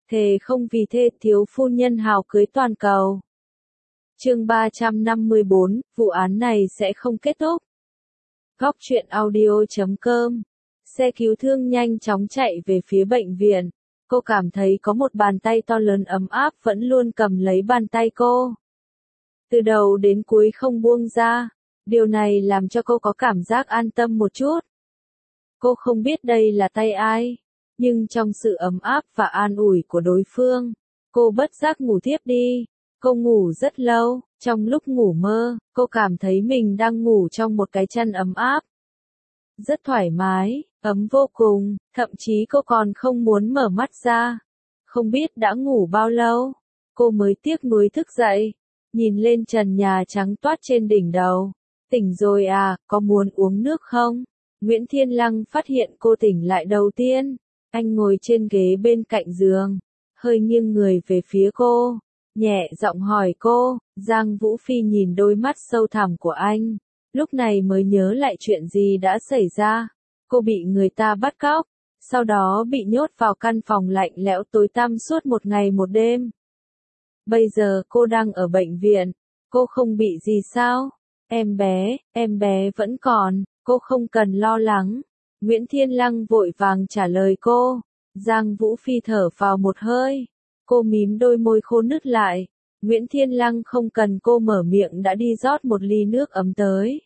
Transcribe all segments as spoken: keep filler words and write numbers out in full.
thề không vì thê thiếu phu nhân hào cưới toàn cầu. Chương ba trăm năm mươi bốn, vụ án này sẽ không kết thúc. Góc truyện audio chấm com. Xe cứu thương nhanh chóng chạy về phía bệnh viện. Cô cảm thấy có một bàn tay to lớn ấm áp vẫn luôn cầm lấy bàn tay cô. Từ đầu đến cuối không buông ra. Điều này làm cho cô có cảm giác an tâm một chút. Cô không biết đây là tay ai, nhưng trong sự ấm áp và an ủi của đối phương, cô bất giác ngủ thiếp đi. Cô ngủ rất lâu, trong lúc ngủ mơ, cô cảm thấy mình đang ngủ trong một cái chăn ấm áp. Rất thoải mái, ấm vô cùng, thậm chí cô còn không muốn mở mắt ra. Không biết đã ngủ bao lâu, cô mới tiếc nuối thức dậy, nhìn lên trần nhà trắng toát trên đỉnh đầu. Tỉnh rồi à, có muốn uống nước không? Nguyễn Thiên Lăng phát hiện cô tỉnh lại đầu tiên. Anh ngồi trên ghế bên cạnh giường, hơi nghiêng người về phía cô, nhẹ giọng hỏi cô. Giang Vũ Phi nhìn đôi mắt sâu thẳm của anh, lúc này mới nhớ lại chuyện gì đã xảy ra. Cô bị người ta bắt cóc, sau đó bị nhốt vào căn phòng lạnh lẽo tối tăm suốt một ngày một đêm. Bây giờ cô đang ở bệnh viện, cô không bị gì sao? Em bé, em bé vẫn còn, cô không cần lo lắng. Nguyễn Thiên Lăng vội vàng trả lời cô. Giang Vũ Phi thở vào một hơi. Cô mím đôi môi khô nứt lại. Nguyễn Thiên Lăng không cần cô mở miệng đã đi rót một ly nước ấm tới.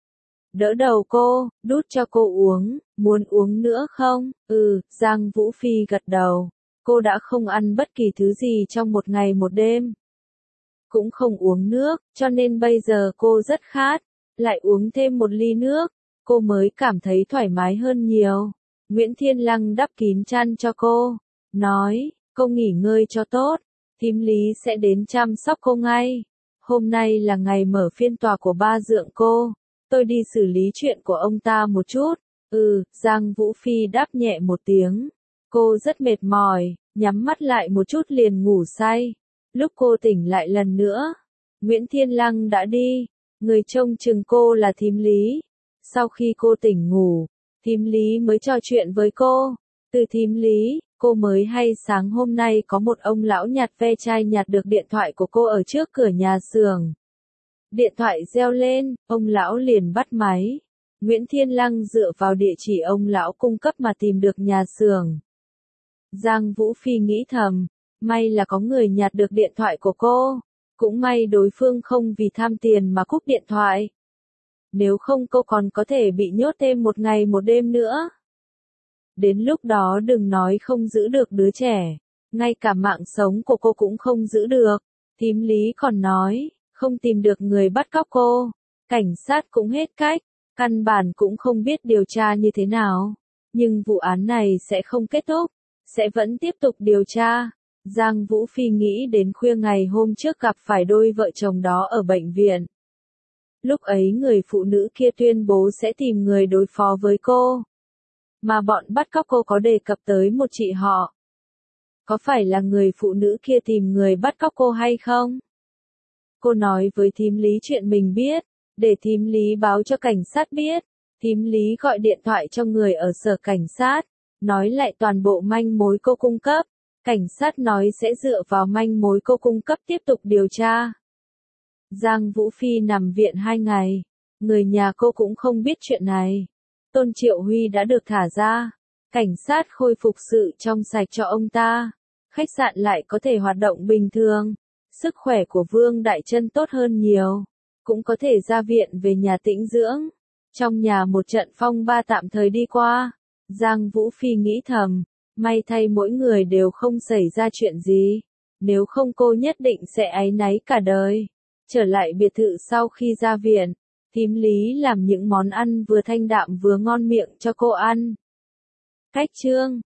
Đỡ đầu cô, đút cho cô uống. Muốn uống nữa không? Ừ, Giang Vũ Phi gật đầu. Cô đã không ăn bất kỳ thứ gì trong một ngày một đêm. Cũng không uống nước, cho nên bây giờ cô rất khát. Lại uống thêm một ly nước, cô mới cảm thấy thoải mái hơn nhiều. Nguyễn Thiên Lăng đắp kín chăn cho cô, nói, cô nghỉ ngơi cho tốt, thím Lý sẽ đến chăm sóc cô ngay. Hôm nay là ngày mở phiên tòa của ba dượng cô, tôi đi xử lý chuyện của ông ta một chút. Ừ, Giang Vũ Phi đáp nhẹ một tiếng. Cô rất mệt mỏi, nhắm mắt lại một chút liền ngủ say. Lúc cô tỉnh lại lần nữa, Nguyễn Thiên Lăng đã đi. Người trông chừng cô là thím Lý. Sau khi cô tỉnh ngủ, thím Lý mới trò chuyện với cô. Từ thím Lý, cô mới hay sáng hôm nay có một ông lão nhặt ve chai nhặt được điện thoại của cô ở trước cửa nhà xưởng. Điện thoại reo lên, ông lão liền bắt máy. Nguyễn Thiên Lăng dựa vào địa chỉ ông lão cung cấp mà tìm được nhà xưởng. Giang Vũ Phi nghĩ thầm, may là có người nhặt được điện thoại của cô. Cũng may đối phương không vì tham tiền mà cúp điện thoại. Nếu không cô còn có thể bị nhốt thêm một ngày một đêm nữa. Đến lúc đó đừng nói không giữ được đứa trẻ, ngay cả mạng sống của cô cũng không giữ được. Thím Lý còn nói, không tìm được người bắt cóc cô, cảnh sát cũng hết cách, căn bản cũng không biết điều tra như thế nào. Nhưng vụ án này sẽ không kết thúc, sẽ vẫn tiếp tục điều tra. Giang Vũ Phi nghĩ đến khuya ngày hôm trước gặp phải đôi vợ chồng đó ở bệnh viện. Lúc ấy người phụ nữ kia tuyên bố sẽ tìm người đối phó với cô. Mà bọn bắt cóc cô có đề cập tới một chị họ. Có phải là người phụ nữ kia tìm người bắt cóc cô hay không? Cô nói với thím Lý chuyện mình biết, để thím Lý báo cho cảnh sát biết. Thím Lý gọi điện thoại cho người ở sở cảnh sát, nói lại toàn bộ manh mối cô cung cấp. Cảnh sát nói sẽ dựa vào manh mối cô cung cấp tiếp tục điều tra. Giang Vũ Phi nằm viện hai ngày. Người nhà cô cũng không biết chuyện này. Tôn Triệu Huy đã được thả ra. Cảnh sát khôi phục sự trong sạch cho ông ta. Khách sạn lại có thể hoạt động bình thường. Sức khỏe của Vương Đại Trân tốt hơn nhiều. Cũng có thể ra viện về nhà tĩnh dưỡng. Trong nhà một trận phong ba tạm thời đi qua. Giang Vũ Phi nghĩ thầm. May thay mỗi người đều không xảy ra chuyện gì. Nếu không cô nhất định sẽ áy náy cả đời. Trở lại biệt thự sau khi ra viện, thím Lý làm những món ăn vừa thanh đạm vừa ngon miệng cho cô ăn. Cách chương